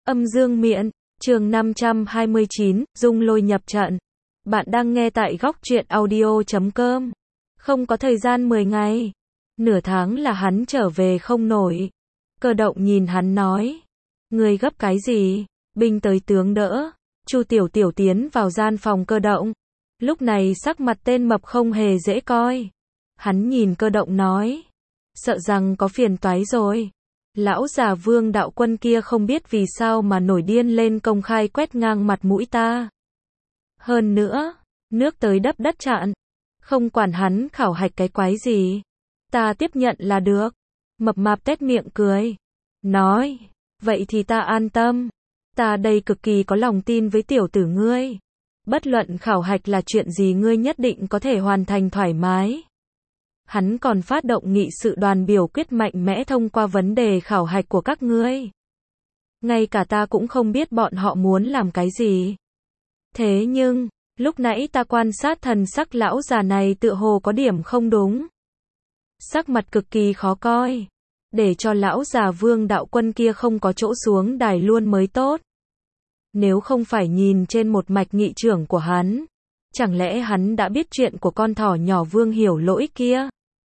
Âm dương miện, chương 529, dung lôi nhập trận. Bạn đang nghe tại góc truyện audio.com. Không có thời gian 10 ngày. Nửa tháng là hắn trở về không nổi. Cơ động nhìn hắn nói. Ngươi gấp cái gì? Binh tới tướng đỡ. Chu Tiểu Tiểu tiến vào gian phòng cơ động. Lúc này sắc mặt tên mập không hề dễ coi. Hắn nhìn cơ động nói. Sợ rằng có phiền toái rồi. Lão già Vương đạo quân kia không biết vì sao mà nổi điên lên công khai quét ngang mặt mũi ta. Hơn nữa, nước tới đắp đất chặn. Không quản hắn khảo hạch cái quái gì. Ta tiếp nhận là được. Mập mạp tét miệng cười. Nói, vậy thì ta an tâm. Ta đây cực kỳ có lòng tin với tiểu tử ngươi. Bất luận khảo hạch là chuyện gì ngươi nhất định có thể hoàn thành thoải mái. Hắn còn phát động nghị sự đoàn biểu quyết mạnh mẽ thông qua vấn đề khảo hạch của các ngươi. Ngay cả ta cũng không biết bọn họ muốn làm cái gì. Thế nhưng, lúc nãy ta quan sát thần sắc lão già này tựa hồ có điểm không đúng. Sắc mặt cực kỳ khó coi. Để cho lão già Vương đạo quân kia không có chỗ xuống đài luôn mới tốt. Nếu không phải nhìn trên một mạch nghị trưởng của hắn, chẳng lẽ hắn đã biết chuyện của con thỏ nhỏ Vương Hiểu Lỗi kia?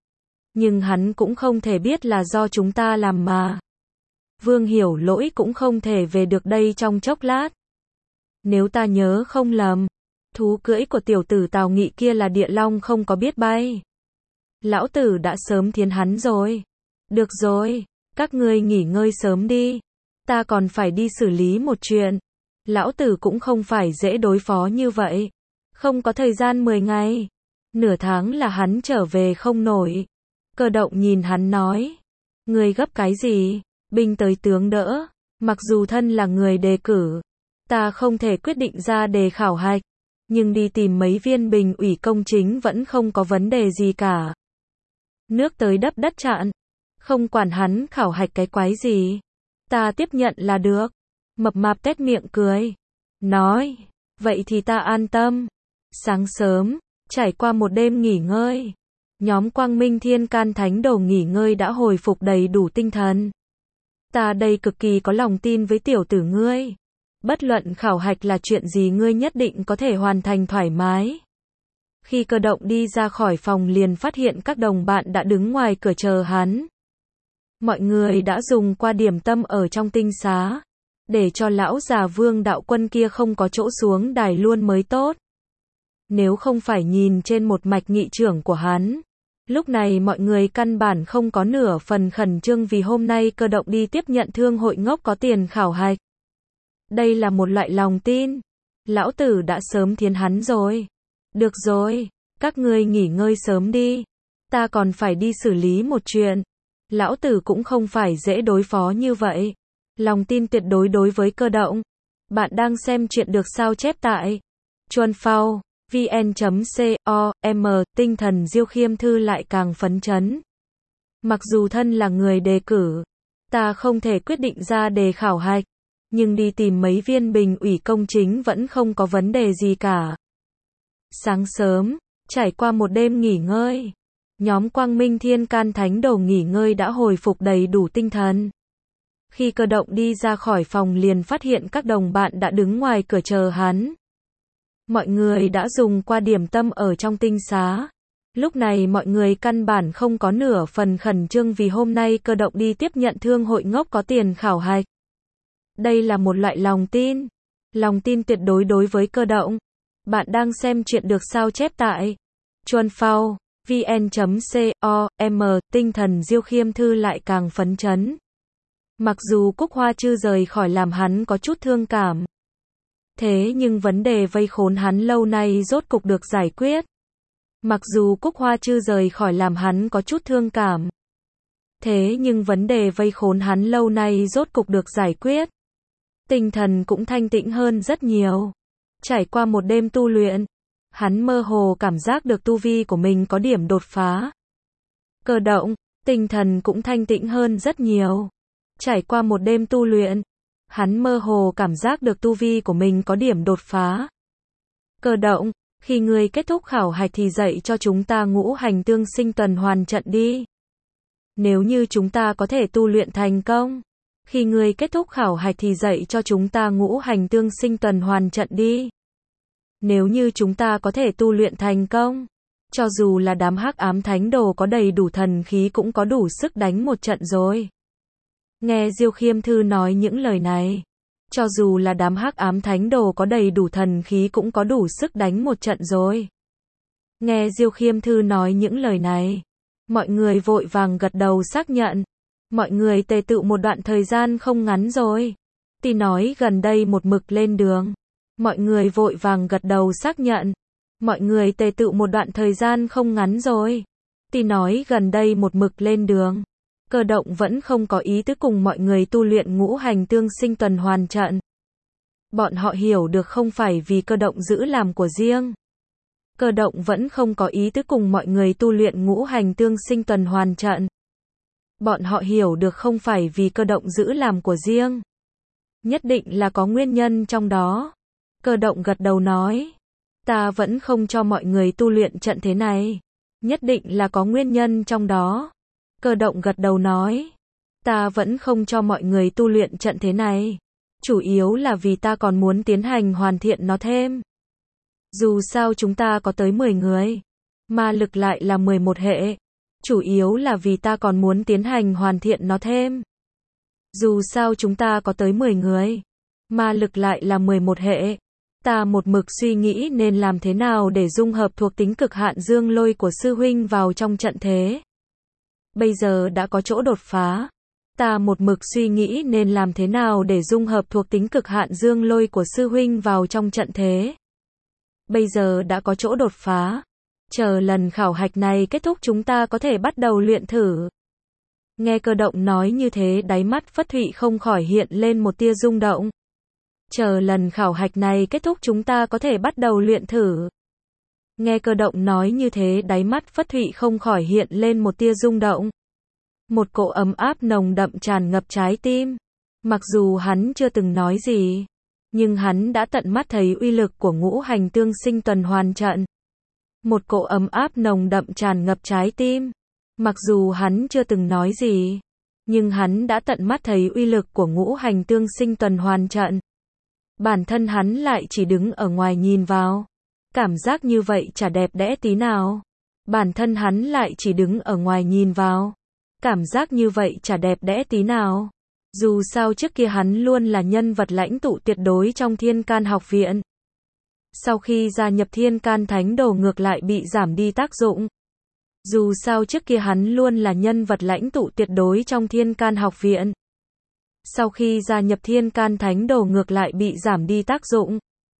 Nhưng hắn cũng không thể biết là do chúng ta làm mà. Vương Hiểu Lỗi cũng không thể về được đây trong chốc lát. Nếu ta nhớ không lầm, thú cưỡi của tiểu tử Tào Nghị kia là địa long không có biết bay. Lão tử đã sớm thiến hắn rồi. Được rồi, các ngươi nghỉ ngơi sớm đi. Ta còn phải đi xử lý một chuyện. Lão tử cũng không phải dễ đối phó như vậy. Không có thời gian 10 ngày. Nửa tháng là hắn trở về không nổi. Cơ động nhìn hắn nói. Ngươi gấp cái gì? Binh tới tướng đỡ. Mặc dù thân là người đề cử, ta không thể quyết định ra đề khảo hạch. Nhưng đi tìm mấy viên bình ủy công chính vẫn không có vấn đề gì cả. Nước tới đắp đất chặn. Không quản hắn khảo hạch cái quái gì. Ta tiếp nhận là được. Mập mạp tét miệng cười. Nói, vậy thì ta an tâm. Sáng sớm, trải qua một đêm nghỉ ngơi. Nhóm Quang Minh Thiên Can Thánh Đồ nghỉ ngơi đã hồi phục đầy đủ tinh thần. Ta đây cực kỳ có lòng tin với tiểu tử ngươi. Bất luận khảo hạch là chuyện gì ngươi nhất định có thể hoàn thành thoải mái. Khi cơ động đi ra khỏi phòng liền phát hiện các đồng bạn đã đứng ngoài cửa chờ hắn. Mọi người đã dùng qua điểm tâm ở trong tinh xá. Để cho lão già Vương đạo quân kia không có chỗ xuống đài luôn mới tốt. Nếu không phải nhìn trên một mạch nghị trưởng của hắn, lúc này mọi người căn bản không có nửa phần khẩn trương vì hôm nay cơ động đi tiếp nhận thương hội ngốc có tiền khảo hạch. Đây là một loại lòng tin. Lão tử đã sớm thiến hắn rồi. Được rồi, các ngươi nghỉ ngơi sớm đi. Ta còn phải đi xử lý một chuyện. Lão tử cũng không phải dễ đối phó như vậy. Lòng tin tuyệt đối đối với cơ động. Bạn đang xem chuyện được sao chép tại Chuan Phao vn.com. Tinh thần Diêu Khiêm Thư lại càng phấn chấn. Mặc dù thân là người đề cử, ta không thể quyết định ra đề khảo hạch, nhưng đi tìm mấy viên bình ủy công chính vẫn không có vấn đề gì cả. Sáng sớm, trải qua một đêm nghỉ ngơi, nhóm Quang Minh Thiên Can Thánh Đồ nghỉ ngơi đã hồi phục đầy đủ tinh thần. Khi cơ động đi ra khỏi phòng liền phát hiện các đồng bạn đã đứng ngoài cửa chờ hắn. Mọi người đã dùng qua điểm tâm ở trong tinh xá. Lúc này mọi người căn bản không có nửa phần khẩn trương vì hôm nay cơ động đi tiếp nhận thương hội ngốc có tiền khảo hạch. Đây là một loại lòng tin. Lòng tin tuyệt đối đối với cơ động. Bạn đang xem chuyện được sao chép tại Chuan Phao vn.com. Tinh thần Diêu Khiêm Thư lại càng phấn chấn. Mặc dù Cúc Hoa Chư rời khỏi làm hắn có chút thương cảm. Thế nhưng vấn đề vây khốn hắn lâu nay rốt cục được giải quyết. Mặc dù Cúc Hoa Chư rời khỏi làm hắn có chút thương cảm. Thế nhưng vấn đề vây khốn hắn lâu nay rốt cục được giải quyết. Tinh thần cũng thanh tĩnh hơn rất nhiều. Trải qua một đêm tu luyện, hắn mơ hồ cảm giác được tu vi của mình có điểm đột phá. Cơ động, tinh thần cũng thanh tĩnh hơn rất nhiều. Trải qua một đêm tu luyện, hắn mơ hồ cảm giác được tu vi của mình có điểm đột phá. Cơ động, khi ngươi kết thúc khảo hạch thì dạy cho chúng ta ngũ hành tương sinh tuần hoàn trận đi. Nếu như chúng ta có thể tu luyện thành công, Khi ngươi kết thúc khảo hạch thì dạy cho chúng ta ngũ hành tương sinh tuần hoàn trận đi. Nếu như chúng ta có thể tu luyện thành công, cho dù là đám hắc ám thánh đồ có đầy đủ thần khí cũng có đủ sức đánh một trận rồi. Nghe Diêu Khiêm Thư nói những lời này, cho dù là đám hắc ám thánh đồ có đầy đủ thần khí cũng có đủ sức đánh một trận rồi. Nghe Diêu Khiêm Thư nói những lời này, mọi người vội vàng gật đầu xác nhận. Mọi người tề tựu một đoạn thời gian không ngắn rồi. Tí nói gần đây một mực lên đường. Mọi người vội vàng gật đầu xác nhận. Mọi người tề tựu một đoạn thời gian không ngắn rồi. Tí nói gần đây một mực lên đường. Cơ động vẫn không có ý tứ cùng mọi người tu luyện ngũ hành tương sinh tuần hoàn trận. Bọn họ hiểu được không phải vì cơ động giữ làm của riêng. Cơ động vẫn không có ý tứ cùng mọi người tu luyện ngũ hành tương sinh tuần hoàn trận. Bọn họ hiểu được không phải vì cơ động giữ làm của riêng. Nhất định là có nguyên nhân trong đó. Cơ động gật đầu nói. Ta vẫn không cho mọi người tu luyện trận thế này. Nhất định là có nguyên nhân trong đó. Cơ động gật đầu nói. Ta vẫn không cho mọi người tu luyện trận thế này. Chủ yếu là vì ta còn muốn tiến hành hoàn thiện nó thêm. Dù sao chúng ta có tới 10 người. Ma lực lại là 11 hệ. Chủ yếu là vì ta còn muốn tiến hành hoàn thiện nó thêm. Dù sao chúng ta có tới 10 người. Ma lực lại là 11 hệ. Ta một mực suy nghĩ nên làm thế nào để dung hợp thuộc tính cực hạn dương lôi của sư huynh vào trong trận thế. Bây giờ đã có chỗ đột phá. Ta một mực suy nghĩ nên làm thế nào để dung hợp thuộc tính cực hạn dương lôi của sư huynh vào trong trận thế. Bây giờ đã có chỗ đột phá. Chờ lần khảo hạch này kết thúc chúng ta có thể bắt đầu luyện thử. Nghe Cơ động nói như thế đáy mắt Phất Thụy không khỏi hiện lên một tia rung động. Chờ lần khảo hạch này kết thúc chúng ta có thể bắt đầu luyện thử. Nghe Cơ động nói như thế đáy mắt Phất Thụy không khỏi hiện lên một tia rung động. Một cỗ ấm áp nồng đậm tràn ngập trái tim. Mặc dù hắn chưa từng nói gì, nhưng hắn đã tận mắt thấy uy lực của ngũ hành tương sinh tuần hoàn trận. Một cỗ ấm áp nồng đậm tràn ngập trái tim. Mặc dù hắn chưa từng nói gì, nhưng hắn đã tận mắt thấy uy lực của ngũ hành tương sinh tuần hoàn trận. Bản thân hắn lại chỉ đứng ở ngoài nhìn vào. Cảm giác như vậy chả đẹp đẽ tí nào. Bản thân hắn lại chỉ đứng ở ngoài nhìn vào. Cảm giác như vậy chả đẹp đẽ tí nào. Dù sao trước kia hắn luôn là nhân vật lãnh tụ tuyệt đối trong Thiên Can học viện. Sau khi gia nhập Thiên Can Thánh Đồ ngược lại bị giảm đi tác dụng. Dù sao trước kia hắn luôn là nhân vật lãnh tụ tuyệt đối trong Thiên Can học viện. Sau khi gia nhập Thiên Can Thánh Đồ ngược lại bị giảm đi tác dụng.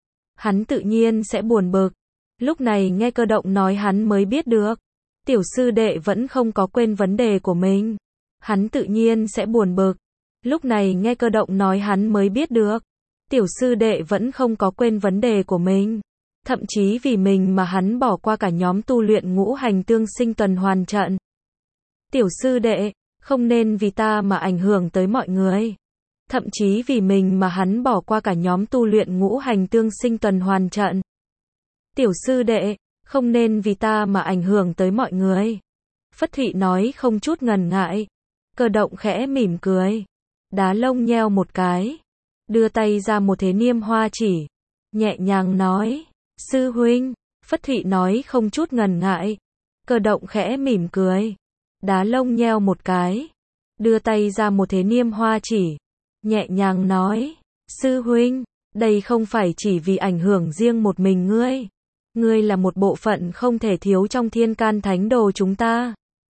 Hắn tự nhiên sẽ buồn bực. Lúc này nghe Cơ động nói hắn mới biết được. Tiểu sư đệ vẫn không có quên vấn đề của mình. Hắn tự nhiên sẽ buồn bực. Lúc này nghe Cơ động nói hắn mới biết được. Tiểu sư đệ vẫn không có quên vấn đề của mình. Thậm chí vì mình mà hắn bỏ qua cả nhóm tu luyện ngũ hành tương sinh tuần hoàn trận. Tiểu sư đệ, không nên vì ta mà ảnh hưởng tới mọi người. Thậm chí vì mình mà hắn bỏ qua cả nhóm tu luyện ngũ hành tương sinh tuần hoàn trận. Tiểu sư đệ, không nên vì ta mà ảnh hưởng tới mọi người. Phất Thụy nói không chút ngần ngại. Cơ động khẽ mỉm cười. Đá lông nheo một cái. Đưa tay ra một thế niêm hoa chỉ. Nhẹ nhàng nói. Sư huynh. Phất Thụy nói không chút ngần ngại. Cơ động khẽ mỉm cười. Đá lông nheo một cái. Đưa tay ra một thế niêm hoa chỉ. Nhẹ nhàng nói. Sư huynh. Đây không phải chỉ vì ảnh hưởng riêng một mình ngươi. Ngươi là một bộ phận không thể thiếu trong Thiên Can Thánh Đồ chúng ta.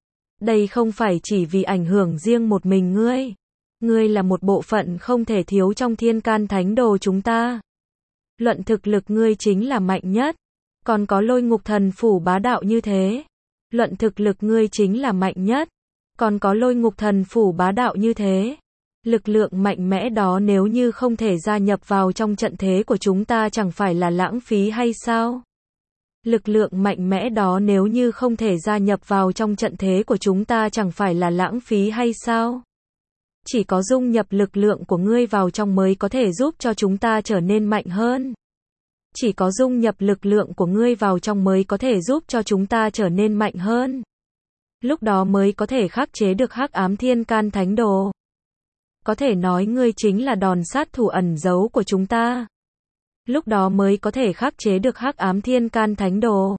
Đây không phải chỉ vì ảnh hưởng riêng một mình ngươi. Ngươi là một bộ phận không thể thiếu trong Thiên Can Thánh Đồ chúng ta. Luận thực lực ngươi chính là mạnh nhất. Còn có Lôi Ngục Thần Phủ bá đạo như thế. Luận thực lực ngươi chính là mạnh nhất. Còn có Lôi Ngục Thần Phủ bá đạo như thế. Lực lượng mạnh mẽ đó nếu như không thể gia nhập vào trong trận thế của chúng ta chẳng phải là lãng phí hay sao? Lực lượng mạnh mẽ đó nếu như không thể gia nhập vào trong trận thế của chúng ta chẳng phải là lãng phí hay sao? Chỉ có dung nhập lực lượng của ngươi vào trong mới có thể giúp cho chúng ta trở nên mạnh hơn. Chỉ có dung nhập lực lượng của ngươi vào trong mới có thể giúp cho chúng ta trở nên mạnh hơn. Lúc đó mới có thể khắc chế được hắc ám Thiên Can Thánh Đồ. Có thể nói ngươi chính là đòn sát thủ ẩn giấu của chúng ta. Lúc đó mới có thể khắc chế được Hắc Ám Thiên Can Thánh Đồ.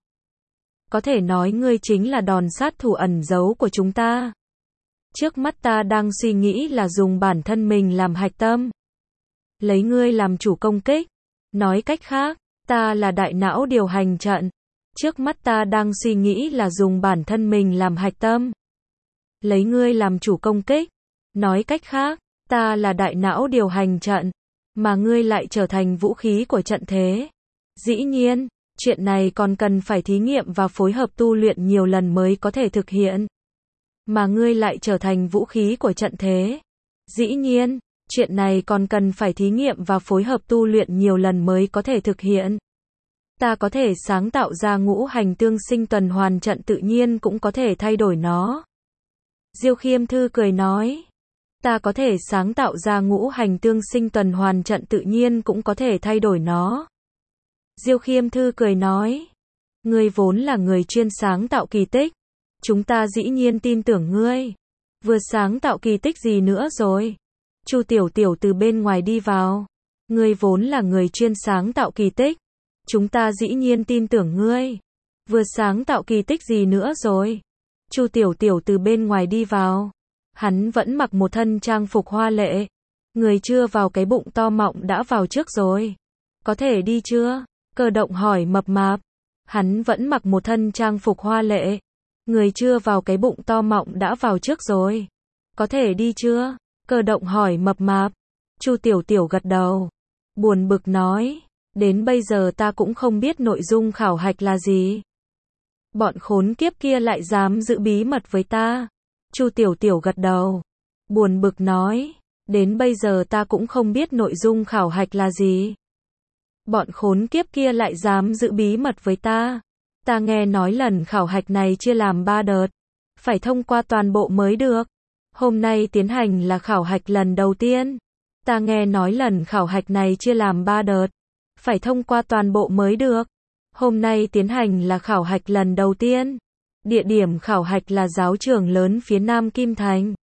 Có thể nói ngươi chính là đòn sát thủ ẩn giấu của chúng ta. Trước mắt ta đang suy nghĩ là dùng bản thân mình làm hạch tâm. Lấy ngươi làm chủ công kích. Nói cách khác, ta là đại não điều hành trận. Trước mắt ta đang suy nghĩ là dùng bản thân mình làm hạch tâm. Lấy ngươi làm chủ công kích. Nói cách khác, ta là đại não điều hành trận. Mà ngươi lại trở thành vũ khí của trận thế. Dĩ nhiên, chuyện này còn cần phải thí nghiệm và phối hợp tu luyện nhiều lần mới có thể thực hiện. Mà ngươi lại trở thành vũ khí của trận thế. Dĩ nhiên, chuyện này còn cần phải thí nghiệm và phối hợp tu luyện nhiều lần mới có thể thực hiện. Ta có thể sáng tạo ra ngũ hành tương sinh tuần hoàn trận tự nhiên cũng có thể thay đổi nó. Diêu Khiêm Thư cười nói. Ta có thể sáng tạo ra ngũ hành tương sinh tuần hoàn trận tự nhiên cũng có thể thay đổi nó. Diêu Khiêm Thư cười nói. Ngươi vốn là người chuyên sáng tạo kỳ tích. Chúng ta dĩ nhiên tin tưởng ngươi. Vừa sáng tạo kỳ tích gì nữa rồi? Chu Tiểu Tiểu từ bên ngoài đi vào. Ngươi vốn là người chuyên sáng tạo kỳ tích. Chúng ta dĩ nhiên tin tưởng ngươi. Vừa sáng tạo kỳ tích gì nữa rồi? Chu Tiểu Tiểu từ bên ngoài đi vào. Hắn vẫn mặc một thân trang phục hoa lệ. Người chưa vào cái bụng to mọng đã vào trước rồi. Có thể đi chưa? Cơ Động hỏi mập mạp. Hắn vẫn mặc một thân trang phục hoa lệ. Người chưa vào cái bụng to mọng đã vào trước rồi. Có thể đi chưa? Cơ Động hỏi mập mạp. Chu Tiểu Tiểu gật đầu. Buồn bực nói. Đến bây giờ ta cũng không biết nội dung khảo hạch là gì. Bọn khốn kiếp kia lại dám giữ bí mật với ta. Chu Tiểu Tiểu gật đầu. Buồn bực nói. Đến bây giờ ta cũng không biết nội dung khảo hạch là gì. Bọn khốn kiếp kia lại dám giữ bí mật với ta. Ta nghe nói lần khảo hạch này chia làm 3 đợt. Phải thông qua toàn bộ mới được. Hôm nay tiến hành là khảo hạch lần đầu tiên. Ta nghe nói lần khảo hạch này chia làm 3 đợt. Phải thông qua toàn bộ mới được. Hôm nay tiến hành là khảo hạch lần đầu tiên. Địa điểm khảo hạch là giáo trường lớn phía Nam Kim Thành.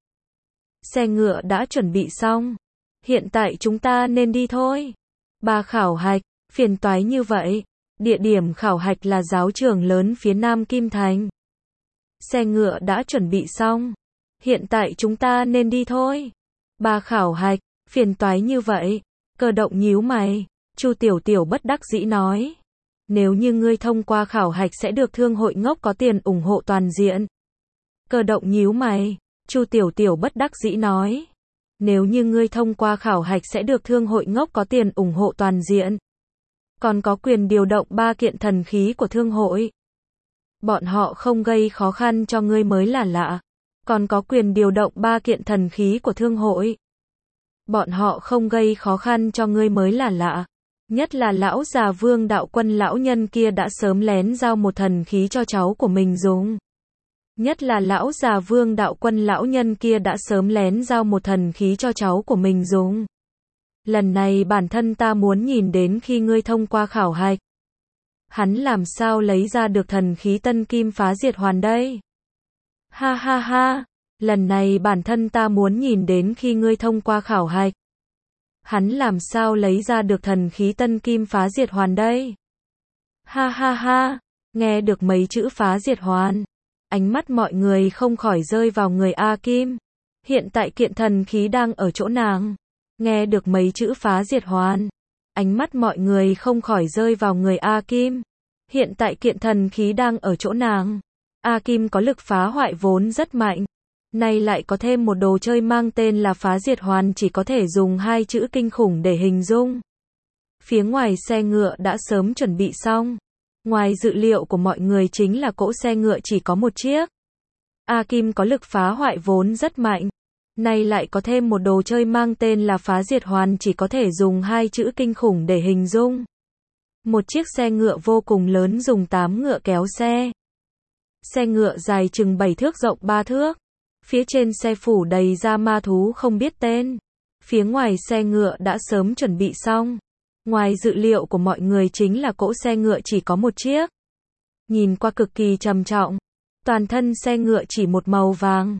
Xe ngựa đã chuẩn bị xong. Hiện tại chúng ta nên đi thôi. 3 khảo hạch, phiền toái như vậy. Địa điểm khảo hạch là giáo trường lớn phía Nam Kim Thành. Xe ngựa đã chuẩn bị xong. Hiện tại chúng ta nên đi thôi. 3 khảo hạch, phiền toái như vậy. Cơ Động nhíu mày. Chu Tiểu Tiểu bất đắc dĩ nói. Nếu như ngươi thông qua khảo hạch sẽ được Thương hội Ngốc có tiền ủng hộ toàn diện. Cơ Động nhíu mày. Chu Tiểu Tiểu bất đắc dĩ nói. Nếu như ngươi thông qua khảo hạch sẽ được Thương hội Ngốc có tiền ủng hộ toàn diện. Còn có quyền điều động 3 kiện thần khí của Thương hội. Bọn họ không gây khó khăn cho ngươi mới là lạ. Còn có quyền điều động 3 kiện thần khí của Thương hội. Bọn họ không gây khó khăn cho ngươi mới là lạ. Nhất là lão già Vương Đạo Quân lão nhân kia đã sớm lén giao một thần khí cho cháu của mình dùng. Nhất là lão già Vương Đạo Quân lão nhân kia đã sớm lén giao một thần khí cho cháu của mình dùng. Lần này bản thân ta muốn nhìn đến khi ngươi thông qua khảo hạch. Hắn làm sao lấy ra được thần khí Tân Kim Phá Diệt Hoàn đây? Ha ha ha, lần này bản thân ta muốn nhìn đến khi ngươi thông qua khảo hạch. Hắn làm sao lấy ra được thần khí Tân Kim Phá Diệt Hoàn đây? Ha ha ha, nghe được mấy chữ Phá Diệt Hoàn. Ánh mắt mọi người không khỏi rơi vào người A Kim. Hiện tại kiện thần khí đang ở chỗ nàng. Nghe được mấy chữ Phá Diệt Hoàn. Ánh mắt mọi người không khỏi rơi vào người A Kim. Hiện tại kiện thần khí đang ở chỗ nàng. A Kim có lực phá hoại vốn rất mạnh. Nay lại có thêm một đồ chơi mang tên là Phá Diệt Hoàn chỉ có thể dùng 2 chữ kinh khủng để hình dung. Phía ngoài xe ngựa đã sớm chuẩn bị xong. Ngoài dự liệu của mọi người chính là cỗ xe ngựa chỉ có một chiếc. A Kim có lực phá hoại vốn rất mạnh. Nay lại có thêm một đồ chơi mang tên là Phá Diệt Hoàn chỉ có thể dùng 2 chữ kinh khủng để hình dung. Một chiếc xe ngựa vô cùng lớn dùng 8 ngựa kéo xe. Xe ngựa dài chừng 7 thước rộng 3 thước. Phía trên xe phủ đầy da ma thú không biết tên. Phía ngoài xe ngựa đã sớm chuẩn bị xong. Ngoài dự liệu của mọi người chính là cỗ xe ngựa chỉ có một chiếc. Nhìn qua cực kỳ trầm trọng. Toàn thân xe ngựa chỉ một màu vàng.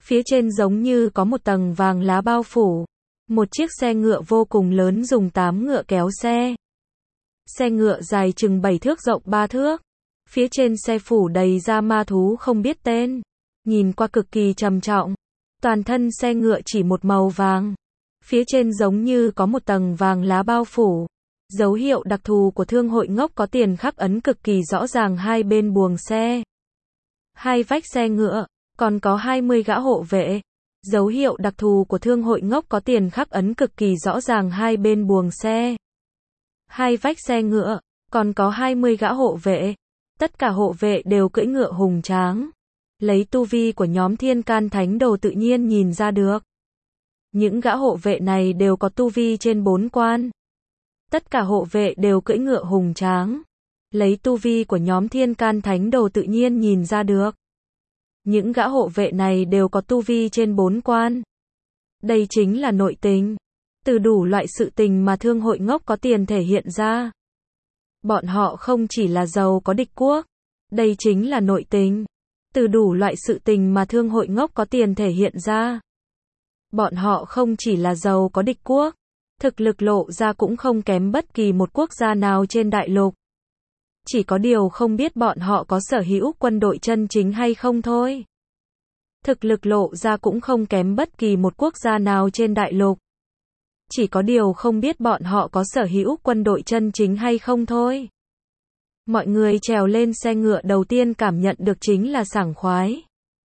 Phía trên giống như có một tầng vàng lá bao phủ. Một chiếc xe ngựa vô cùng lớn dùng 8 ngựa kéo xe. Xe ngựa dài chừng 7 thước rộng 3 thước. Phía trên xe phủ đầy da ma thú không biết tên. Nhìn qua cực kỳ trầm trọng. Toàn thân xe ngựa chỉ một màu vàng. Phía trên giống như có một tầng vàng lá bao phủ. Dấu hiệu đặc thù của thương hội ngốc có tiền khắc ấn cực kỳ rõ ràng hai bên buồng xe. Hai vách xe ngựa, còn có 20 gã hộ vệ. Dấu hiệu đặc thù của thương hội ngốc có tiền khắc ấn cực kỳ rõ ràng hai bên buồng xe. Hai vách xe ngựa, còn có 20 gã hộ vệ. Tất cả hộ vệ đều cưỡi ngựa hùng tráng. Lấy tu vi của nhóm Thiên Can Thánh Đồ tự nhiên nhìn ra được. Những gã hộ vệ này đều có tu vi trên 4 quan. Tất cả hộ vệ đều cưỡi ngựa hùng tráng. Lấy tu vi của nhóm Thiên Can Thánh Đồ tự nhiên nhìn ra được. Những gã hộ vệ này đều có tu vi trên 4 quan. Đây chính là nội tình. Từ đủ loại sự tình mà thương hội ngốc có tiền thể hiện ra. Bọn họ không chỉ là giàu có địch quốc. Đây chính là nội tình. Từ đủ loại sự tình mà thương hội ngốc có tiền thể hiện ra. Bọn họ không chỉ là giàu có địch quốc. Thực lực lộ ra cũng không kém bất kỳ một quốc gia nào trên đại lục. Chỉ có điều không biết bọn họ có sở hữu quân đội chân chính hay không thôi. Thực lực lộ ra cũng không kém bất kỳ một quốc gia nào trên đại lục. Chỉ có điều không biết bọn họ có sở hữu quân đội chân chính hay không thôi. Mọi người trèo lên xe ngựa đầu tiên cảm nhận được chính là sảng khoái.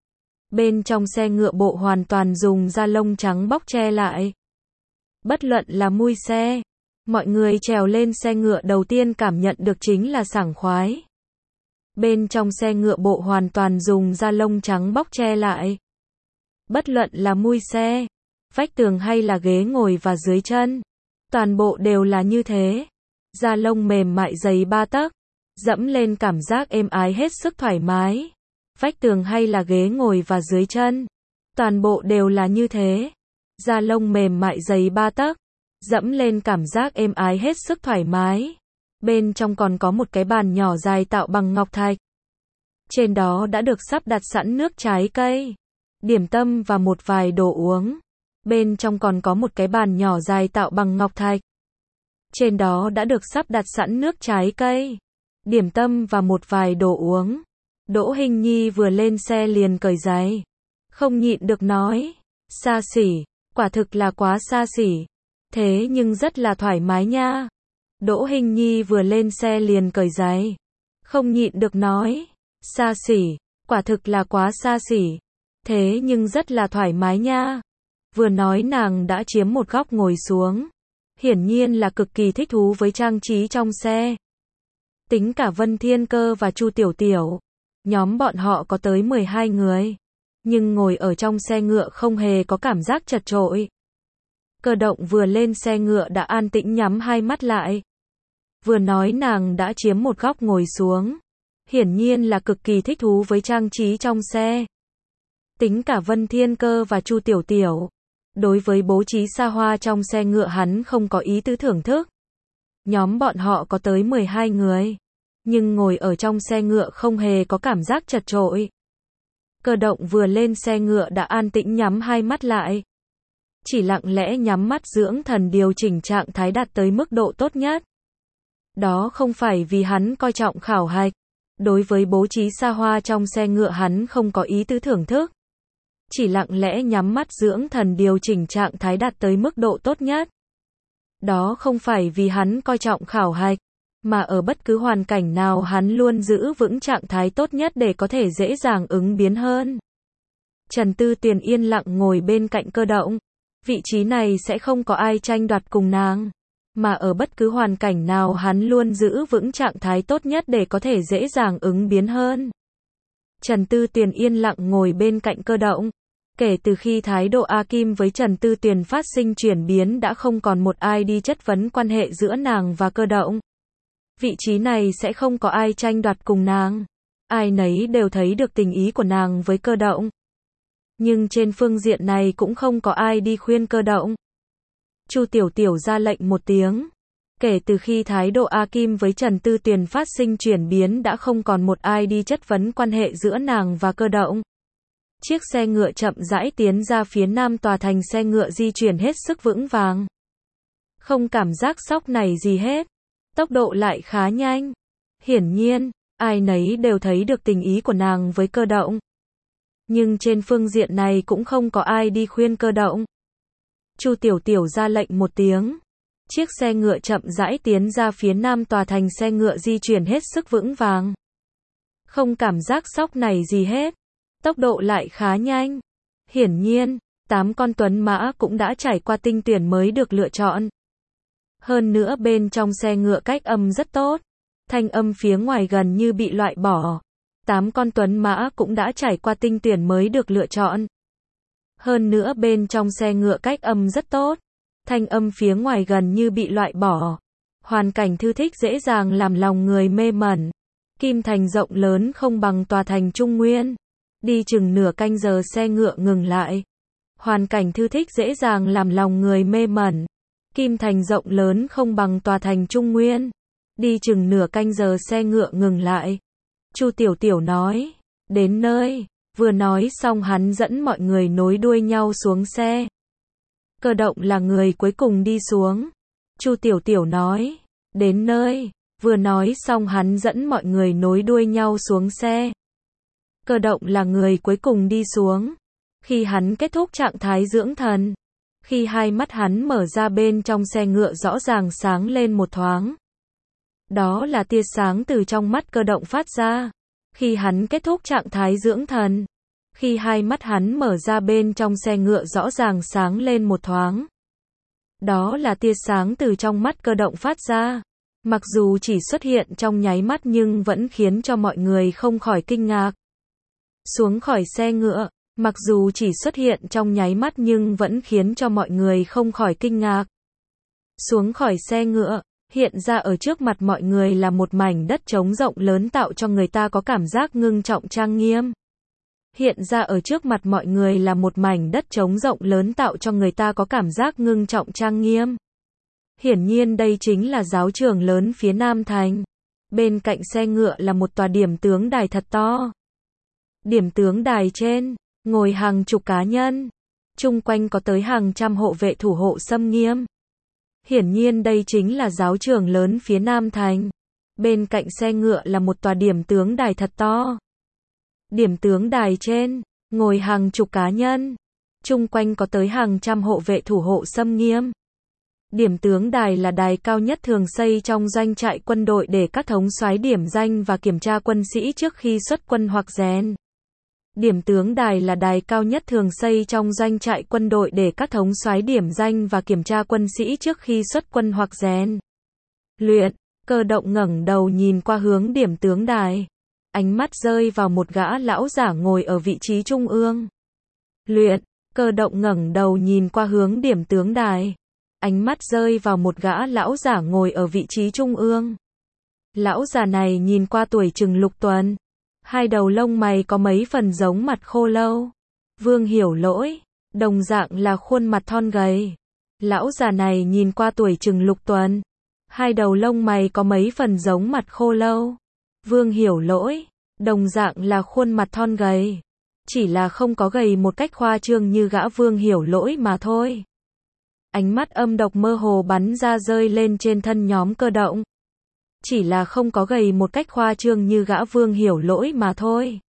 Bên trong xe ngựa bộ hoàn toàn dùng da lông trắng bóc che lại. Bất luận là mui xe, mọi người trèo lên xe ngựa đầu tiên cảm nhận được chính là sảng khoái. Bên trong xe ngựa bộ hoàn toàn dùng da lông trắng bóc che lại. Bất luận là mui xe, vách tường hay là ghế ngồi và dưới chân, toàn bộ đều là như thế. Da lông mềm mại dày 3 tấc, dẫm lên cảm giác êm ái hết sức thoải mái. Vách tường hay là ghế ngồi và dưới chân, toàn bộ đều là như thế. Da lông mềm mại dày 3 tấc, dẫm lên cảm giác êm ái hết sức thoải mái. Bên trong còn có một cái bàn nhỏ dài tạo bằng ngọc thạch. Trên đó đã được sắp đặt sẵn nước trái cây, điểm tâm và một vài đồ uống. Bên trong còn có một cái bàn nhỏ dài tạo bằng ngọc thạch. Trên đó đã được sắp đặt sẵn nước trái cây, điểm tâm và một vài đồ uống. Đỗ Hinh Nhi vừa lên xe liền cởi giày. Không nhịn được nói. Xa xỉ, quả thực là quá xa xỉ. Thế nhưng rất là thoải mái nha. Đỗ Hinh Nhi vừa lên xe liền cởi giày. Không nhịn được nói. Xa xỉ, quả thực là quá xa xỉ. Thế nhưng rất là thoải mái nha. Vừa nói nàng đã chiếm một góc ngồi xuống. Hiển nhiên là cực kỳ thích thú với trang trí trong xe. Tính cả Vân Thiên Cơ và Chu Tiểu Tiểu. Nhóm bọn họ có tới 12 người. Nhưng ngồi ở trong xe ngựa không hề có cảm giác chật chội. Cơ Động vừa lên xe ngựa đã an tĩnh nhắm hai mắt lại. Vừa nói nàng đã chiếm một góc ngồi xuống. Hiển nhiên là cực kỳ thích thú với trang trí trong xe. Tính cả Vân Thiên Cơ và Chu Tiểu Tiểu. Đối với bố trí xa hoa trong xe ngựa hắn không có ý tứ thưởng thức. Nhóm bọn họ có tới 12 người. Nhưng ngồi ở trong xe ngựa không hề có cảm giác chật chội. Cơ Động vừa lên xe ngựa đã an tĩnh nhắm hai mắt lại. Chỉ lặng lẽ nhắm mắt dưỡng thần điều chỉnh trạng thái đạt tới mức độ tốt nhất. Đó không phải vì hắn coi trọng khảo hạch. Đối với bố trí xa hoa trong xe ngựa hắn không có ý tứ thưởng thức. Chỉ lặng lẽ nhắm mắt dưỡng thần điều chỉnh trạng thái đạt tới mức độ tốt nhất. Đó không phải vì hắn coi trọng khảo hạch. Mà ở bất cứ hoàn cảnh nào hắn luôn giữ vững trạng thái tốt nhất để có thể dễ dàng ứng biến hơn. Trần Tư Tuyền yên lặng ngồi bên cạnh Cơ Động. Vị trí này sẽ không có ai tranh đoạt cùng nàng. Mà ở bất cứ hoàn cảnh nào hắn luôn giữ vững trạng thái tốt nhất để có thể dễ dàng ứng biến hơn. Trần Tư Tuyền yên lặng ngồi bên cạnh Cơ Động. Kể từ khi thái độ A Kim với Trần Tư Tuyền phát sinh chuyển biến đã không còn một ai đi chất vấn quan hệ giữa nàng và Cơ Động. Vị trí này sẽ không có ai tranh đoạt cùng nàng. Ai nấy đều thấy được tình ý của nàng với Cơ Động. Nhưng trên phương diện này cũng không có ai đi khuyên Cơ Động. Chu Tiểu Tiểu ra lệnh một tiếng. Kể từ khi thái độ A Kim với Trần Tư Tuyền phát sinh chuyển biến đã không còn một ai đi chất vấn quan hệ giữa nàng và Cơ Động. Chiếc xe ngựa chậm rãi tiến ra phía nam tòa thành, xe ngựa di chuyển hết sức vững vàng. Không cảm giác sóc này gì hết. Tốc độ lại khá nhanh. Hiển nhiên, ai nấy đều thấy được tình ý của nàng với Cơ Động. Nhưng trên phương diện này cũng không có ai đi khuyên Cơ Động. Chu Tiểu Tiểu ra lệnh một tiếng. Chiếc xe ngựa chậm rãi tiến ra phía nam tòa thành, xe ngựa di chuyển hết sức vững vàng. Không cảm giác sóc này gì hết. Tốc độ lại khá nhanh. Hiển nhiên, 8 con tuấn mã cũng đã trải qua tinh tuyển mới được lựa chọn. Hơn nữa bên trong xe ngựa cách âm rất tốt. Thanh âm phía ngoài gần như bị loại bỏ. 8 con tuấn mã cũng đã trải qua tinh tuyển mới được lựa chọn. Hơn nữa bên trong xe ngựa cách âm rất tốt. Thanh âm phía ngoài gần như bị loại bỏ. Hoàn cảnh thư thích dễ dàng làm lòng người mê mẩn. Kim thành rộng lớn không bằng tòa thành Trung Nguyên. Đi chừng nửa canh giờ xe ngựa ngừng lại. Hoàn cảnh thư thích dễ dàng làm lòng người mê mẩn. Kim thành rộng lớn không bằng tòa thành Trung Nguyên. Đi chừng nửa canh giờ xe ngựa ngừng lại. Chu Tiểu Tiểu nói. Đến nơi. Vừa nói xong hắn dẫn mọi người nối đuôi nhau xuống xe. Cơ Động là người cuối cùng đi xuống. Chu Tiểu Tiểu nói. Đến nơi. Vừa nói xong hắn dẫn mọi người nối đuôi nhau xuống xe. Cơ Động là người cuối cùng đi xuống. Khi hắn kết thúc trạng thái dưỡng thần. Khi hai mắt hắn mở ra, bên trong xe ngựa rõ ràng sáng lên một thoáng. Đó là tia sáng từ trong mắt Cơ Động phát ra. Khi hắn kết thúc trạng thái dưỡng thần. Khi hai mắt hắn mở ra, bên trong xe ngựa rõ ràng sáng lên một thoáng. Đó là tia sáng từ trong mắt Cơ Động phát ra. Mặc dù chỉ xuất hiện trong nháy mắt nhưng vẫn khiến cho mọi người không khỏi kinh ngạc. Xuống khỏi xe ngựa, mặc dù chỉ xuất hiện trong nháy mắt nhưng vẫn khiến cho mọi người không khỏi kinh ngạc. Xuống khỏi xe ngựa, hiện ra ở trước mặt mọi người là một mảnh đất trống rộng lớn tạo cho người ta có cảm giác ngưng trọng trang nghiêm. Hiện ra ở trước mặt mọi người là một mảnh đất trống rộng lớn tạo cho người ta có cảm giác ngưng trọng trang nghiêm. Hiển nhiên đây chính là giáo trường lớn phía Nam Thành. Bên cạnh xe ngựa là một tòa điểm tướng đài thật to. Điểm tướng đài trên, ngồi hàng chục cá nhân. Chung quanh có tới hàng trăm hộ vệ thủ hộ xâm nghiêm. Hiển nhiên đây chính là giáo trường lớn phía Nam Thành. Bên cạnh xe ngựa là một tòa điểm tướng đài thật to. Điểm tướng đài trên, ngồi hàng chục cá nhân. Chung quanh có tới hàng trăm hộ vệ thủ hộ xâm nghiêm. Điểm tướng đài là đài cao nhất thường xây trong doanh trại quân đội để các thống soái điểm danh và kiểm tra quân sĩ trước khi xuất quân hoặc rèn. Điểm tướng đài là đài cao nhất thường xây trong doanh trại quân đội để các thống soái điểm danh và kiểm tra quân sĩ trước khi xuất quân hoặc rèn. Luyện, Cơ Động ngẩng đầu nhìn qua hướng điểm tướng đài. Ánh mắt rơi vào một gã lão giả ngồi ở vị trí trung ương. Luyện, Cơ Động ngẩng đầu nhìn qua hướng điểm tướng đài. Ánh mắt rơi vào một gã lão giả ngồi ở vị trí trung ương. Lão già này nhìn qua tuổi chừng lục tuần. Hai đầu lông mày có mấy phần giống mặt khô lâu. Vương Hiểu Lỗi, đồng dạng là khuôn mặt thon gầy. Lão già này nhìn qua tuổi chừng lục tuần. Hai đầu lông mày có mấy phần giống mặt khô lâu. Vương Hiểu Lỗi, đồng dạng là khuôn mặt thon gầy. Chỉ là không có gầy một cách khoa trương như gã Vương Hiểu Lỗi mà thôi. Ánh mắt âm độc mơ hồ bắn ra rơi lên trên thân nhóm Cơ Động. Chỉ là không có gầy một cách khoa trương như gã Vương Hiểu Lỗi mà thôi.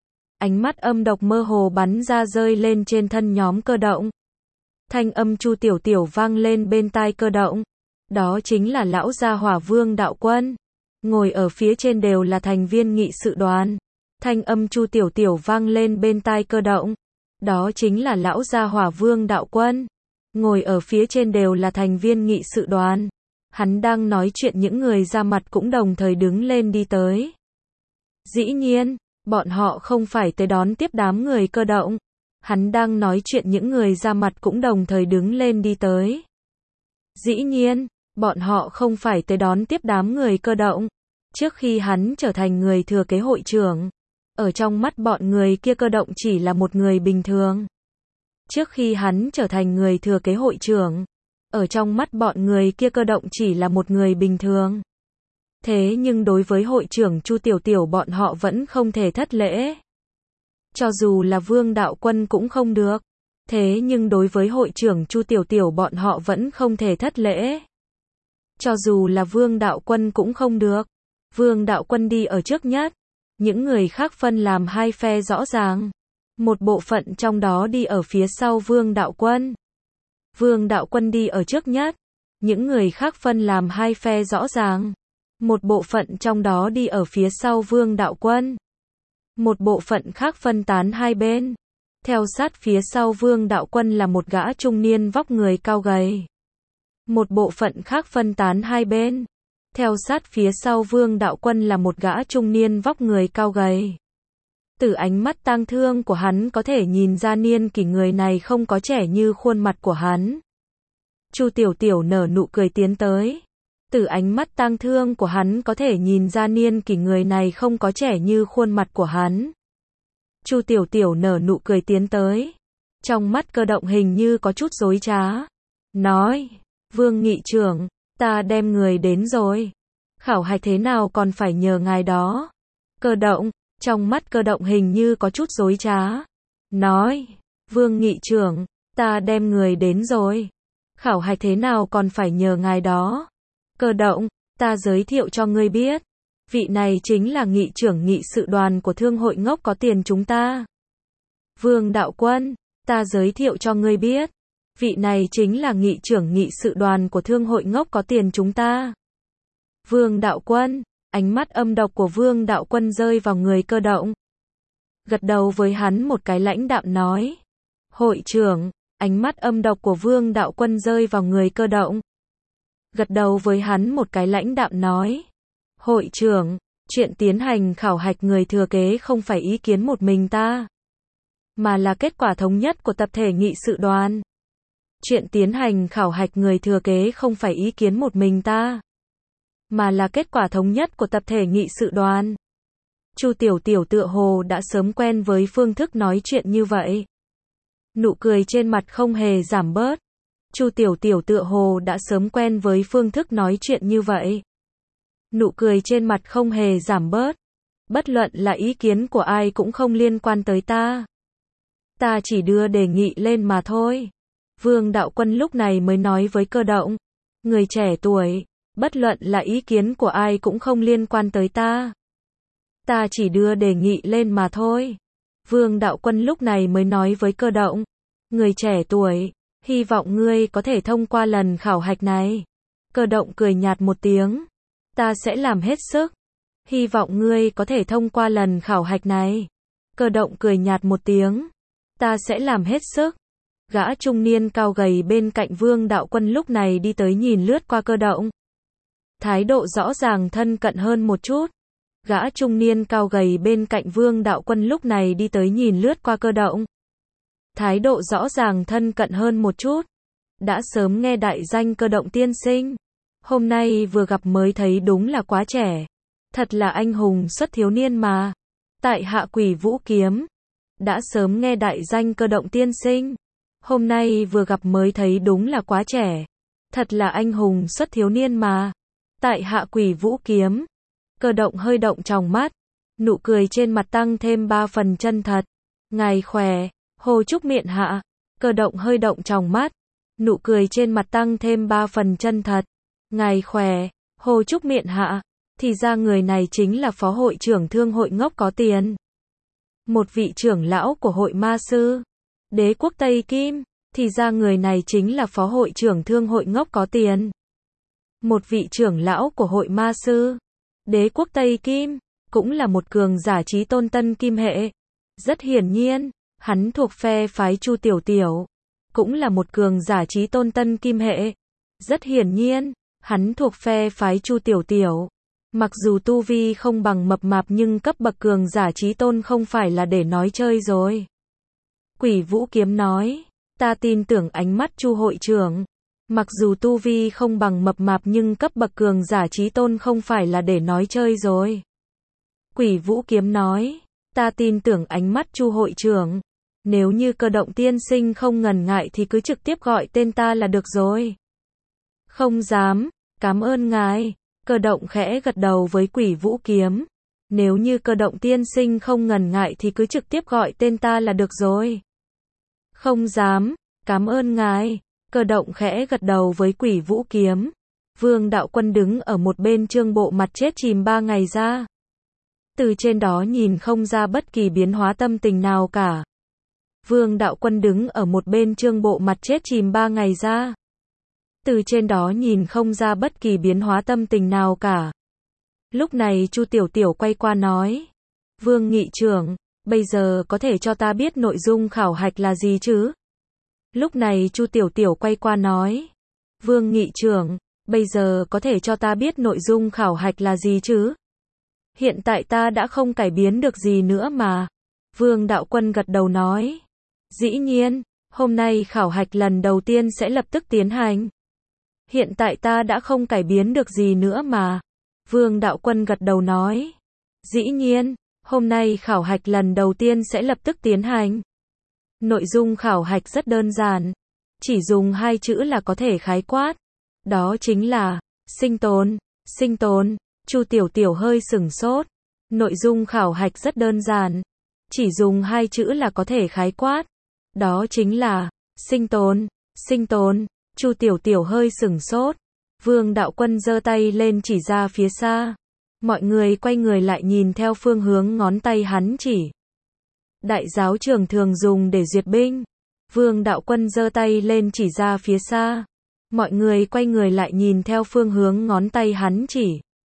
Ánh mắt âm độc mơ hồ bắn ra rơi lên trên thân nhóm Cơ Động. Thanh âm Chu Tiểu Tiểu vang lên bên tai Cơ Động. Đó chính là lão gia hỏa Vương Đạo Quân. Ngồi ở phía trên đều là thành viên nghị sự đoàn. Thanh âm Chu Tiểu Tiểu vang lên bên tai Cơ Động. Đó chính là lão gia hỏa Vương Đạo Quân. Ngồi ở phía trên đều là thành viên nghị sự đoàn. Hắn đang nói chuyện, những người ra mặt cũng đồng thời đứng lên đi tới. Dĩ nhiên, bọn họ không phải tới đón tiếp đám người Cơ Động. Hắn đang nói chuyện, những người ra mặt cũng đồng thời đứng lên đi tới. Dĩ nhiên, bọn họ không phải tới đón tiếp đám người Cơ Động. Trước khi hắn trở thành người thừa kế hội trưởng, ở trong mắt bọn người kia Cơ Động chỉ là một người bình thường. Trước khi hắn trở thành người thừa kế hội trưởng, ở trong mắt bọn người kia Cơ Động chỉ là một người bình thường. Thế nhưng đối với hội trưởng Chu Tiểu Tiểu bọn họ vẫn không thể thất lễ. Cho dù là Vương Đạo Quân cũng không được. Thế nhưng đối với hội trưởng Chu Tiểu Tiểu bọn họ vẫn không thể thất lễ. Cho dù là Vương Đạo Quân cũng không được. Vương Đạo Quân đi ở trước nhất. Những người khác phân làm hai phe rõ ràng. Một bộ phận trong đó đi ở phía sau Vương Đạo Quân. Vương Đạo Quân đi ở trước nhất. Những người khác phân làm hai phe rõ ràng. Một bộ phận trong đó đi ở phía sau Vương Đạo Quân. Một bộ phận khác phân tán hai bên. Theo sát phía sau Vương Đạo Quân là một gã trung niên vóc người cao gầy. Một bộ phận khác phân tán hai bên. Theo sát phía sau Vương Đạo Quân là một gã trung niên vóc người cao gầy. Từ ánh mắt tang thương của hắn có thể nhìn ra niên kỷ người này không có trẻ như khuôn mặt của hắn. Chu Tiểu Tiểu nở nụ cười tiến tới. Từ ánh mắt tang thương của hắn có thể nhìn ra niên kỷ người này không có trẻ như khuôn mặt của hắn. Chu Tiểu Tiểu nở nụ cười tiến tới. Trong mắt Cơ Động hình như có chút dối trá. Nói, Vương Nghị trưởng, ta đem người đến rồi. Khảo hạch thế nào còn phải nhờ ngài đó. Cơ Động, trong mắt Cơ Động hình như có chút dối trá. Nói, Vương Nghị trưởng, ta đem người đến rồi. Khảo hạch thế nào còn phải nhờ ngài đó. Cơ Động, ta giới thiệu cho ngươi biết. Vị này chính là nghị trưởng nghị sự đoàn của Thương hội ngốc có tiền chúng ta. Vương Đạo Quân, ta giới thiệu cho ngươi biết. Vị này chính là nghị trưởng nghị sự đoàn của Thương hội ngốc có tiền chúng ta. Vương Đạo Quân, ánh mắt âm độc của Vương Đạo Quân rơi vào người Cơ Động. Gật đầu với hắn một cái lãnh đạm nói. Hội trưởng, ánh mắt âm độc của Vương Đạo Quân rơi vào người Cơ Động. Gật đầu với hắn một cái lãnh đạm nói. Hội trưởng, chuyện tiến hành khảo hạch người thừa kế không phải ý kiến một mình ta, mà là kết quả thống nhất của tập thể nghị sự đoàn. Chuyện tiến hành khảo hạch người thừa kế không phải ý kiến một mình ta, mà là kết quả thống nhất của tập thể nghị sự đoàn. Chu Tiểu Tiểu tựa hồ đã sớm quen với phương thức nói chuyện như vậy. Nụ cười trên mặt không hề giảm bớt. Chu Tiểu Tiểu tựa hồ đã sớm quen với phương thức nói chuyện như vậy. Nụ cười trên mặt không hề giảm bớt. Bất luận là ý kiến của ai cũng không liên quan tới ta. Ta chỉ đưa đề nghị lên mà thôi. Vương Đạo Quân lúc này mới nói với Cơ Động. Người trẻ tuổi, bất luận là ý kiến của ai cũng không liên quan tới ta. Ta chỉ đưa đề nghị lên mà thôi. Vương Đạo Quân lúc này mới nói với Cơ Động. Người trẻ tuổi, hy vọng ngươi có thể thông qua lần khảo hạch này. Cơ Động cười nhạt một tiếng. Ta sẽ làm hết sức. Hy vọng ngươi có thể thông qua lần khảo hạch này. Cơ Động cười nhạt một tiếng. Ta sẽ làm hết sức. Gã trung niên cao gầy bên cạnh Vương Đạo Quân lúc này đi tới nhìn lướt qua Cơ Động. Thái độ rõ ràng thân cận hơn một chút. Gã trung niên cao gầy bên cạnh Vương Đạo Quân lúc này đi tới nhìn lướt qua Cơ Động. Thái độ rõ ràng thân cận hơn một chút. Đã sớm nghe đại danh Cơ Động tiên sinh. Hôm nay vừa gặp mới thấy đúng là quá trẻ. Thật là anh hùng xuất thiếu niên mà. Tại hạ Quỷ Vũ Kiếm. Đã sớm nghe đại danh Cơ Động tiên sinh. Hôm nay vừa gặp mới thấy đúng là quá trẻ. Thật là anh hùng xuất thiếu niên mà. Tại hạ Quỷ Vũ Kiếm. Cơ Động hơi động tròng mắt. Nụ cười trên mặt tăng thêm 3 phần chân thật. Ngài khỏe. Hồ Trúc miện hạ. Cơ Động hơi động tròng mắt. Nụ cười trên mặt tăng thêm 3 phần chân thật. Ngài khỏe. Hồ Trúc miện hạ. Thì ra người này chính là phó hội trưởng Thương hội ngốc có tiền. Một vị trưởng lão của hội ma sư. Đế quốc Tây Kim. Thì ra người này chính là phó hội trưởng Thương hội ngốc có tiền. Một vị trưởng lão của hội ma sư. Đế quốc Tây Kim. Cũng là một cường giả chí tôn tân kim hệ. Rất hiển nhiên, hắn thuộc phe phái Chu Tiểu Tiểu. Cũng là một cường giả chí tôn tân kim hệ. Rất hiển nhiên, hắn thuộc phe phái Chu Tiểu Tiểu. Mặc dù tu vi không bằng mập mạp nhưng cấp bậc cường giả chí tôn không phải là để nói chơi rồi. Quỷ Vũ Kiếm nói, ta tin tưởng ánh mắt Chu hội trưởng. Mặc dù tu vi không bằng mập mạp nhưng cấp bậc cường giả chí tôn không phải là để nói chơi rồi. Quỷ Vũ Kiếm nói, ta tin tưởng ánh mắt Chu hội trưởng. Nếu như Cơ Động tiên sinh không ngần ngại thì cứ trực tiếp gọi tên ta là được rồi. Không dám, cảm ơn ngài. Cơ Động khẽ gật đầu với Quỷ Vũ Kiếm. Nếu như Cơ Động tiên sinh không ngần ngại thì cứ trực tiếp gọi tên ta là được rồi. Không dám, cảm ơn ngài. Cơ Động khẽ gật đầu với Quỷ Vũ Kiếm. Vương Đạo Quân đứng ở một bên trương bộ mặt chết chìm 3 ngày ra. Từ trên đó nhìn không ra bất kỳ biến hóa tâm tình nào cả. Vương Đạo Quân đứng ở một bên trương bộ mặt chết chìm 3 ngày ra. Từ trên đó nhìn không ra bất kỳ biến hóa tâm tình nào cả. Lúc này Chu Tiểu Tiểu quay qua nói. Vương Nghị trưởng, bây giờ có thể cho ta biết nội dung khảo hạch là gì chứ? Lúc này Chu Tiểu Tiểu quay qua nói. Vương Nghị trưởng, bây giờ có thể cho ta biết nội dung khảo hạch là gì chứ? Hiện tại ta đã không cải biến được gì nữa mà. Vương Đạo Quân gật đầu nói. Dĩ nhiên, hôm nay khảo hạch lần đầu tiên sẽ lập tức tiến hành. Hiện tại ta đã không cải biến được gì nữa mà. Vương Đạo Quân gật đầu nói. Dĩ nhiên, hôm nay khảo hạch lần đầu tiên sẽ lập tức tiến hành. Nội dung khảo hạch rất đơn giản. Chỉ dùng 2 chữ là có thể khái quát. Đó chính là, sinh tồn, sinh tồn. Chu Tiểu Tiểu hơi sửng sốt. Nội dung khảo hạch rất đơn giản. Chỉ dùng 2 chữ là có thể khái quát. Đó chính là, sinh tồn, sinh tồn. Chu Tiểu Tiểu hơi sửng sốt. Vương Đạo Quân giơ tay lên chỉ ra phía xa. Mọi người quay người lại nhìn theo phương hướng ngón tay hắn chỉ. Đại giáo trường thường dùng để duyệt binh. Vương Đạo Quân giơ tay lên chỉ ra phía xa. Mọi người quay người lại nhìn theo phương hướng ngón tay hắn chỉ.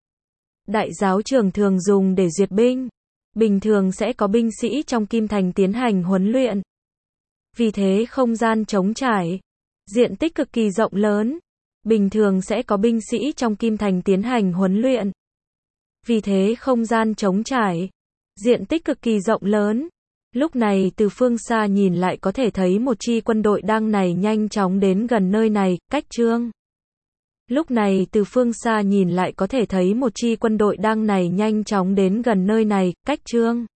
Đại giáo trường thường dùng để duyệt binh. Bình thường sẽ có binh sĩ trong Kim Thành tiến hành huấn luyện. Vì thế không gian trống trải. Diện tích cực kỳ rộng lớn. Bình thường sẽ có binh sĩ trong Kim Thành tiến hành huấn luyện. Vì thế không gian trống trải. Diện tích cực kỳ rộng lớn. Lúc này từ phương xa nhìn lại có thể thấy một chi quân đội đang này nhanh chóng đến gần nơi này, cách Trương. Lúc này từ phương xa nhìn lại có thể thấy một chi quân đội đang này nhanh chóng đến gần nơi này, cách Trương.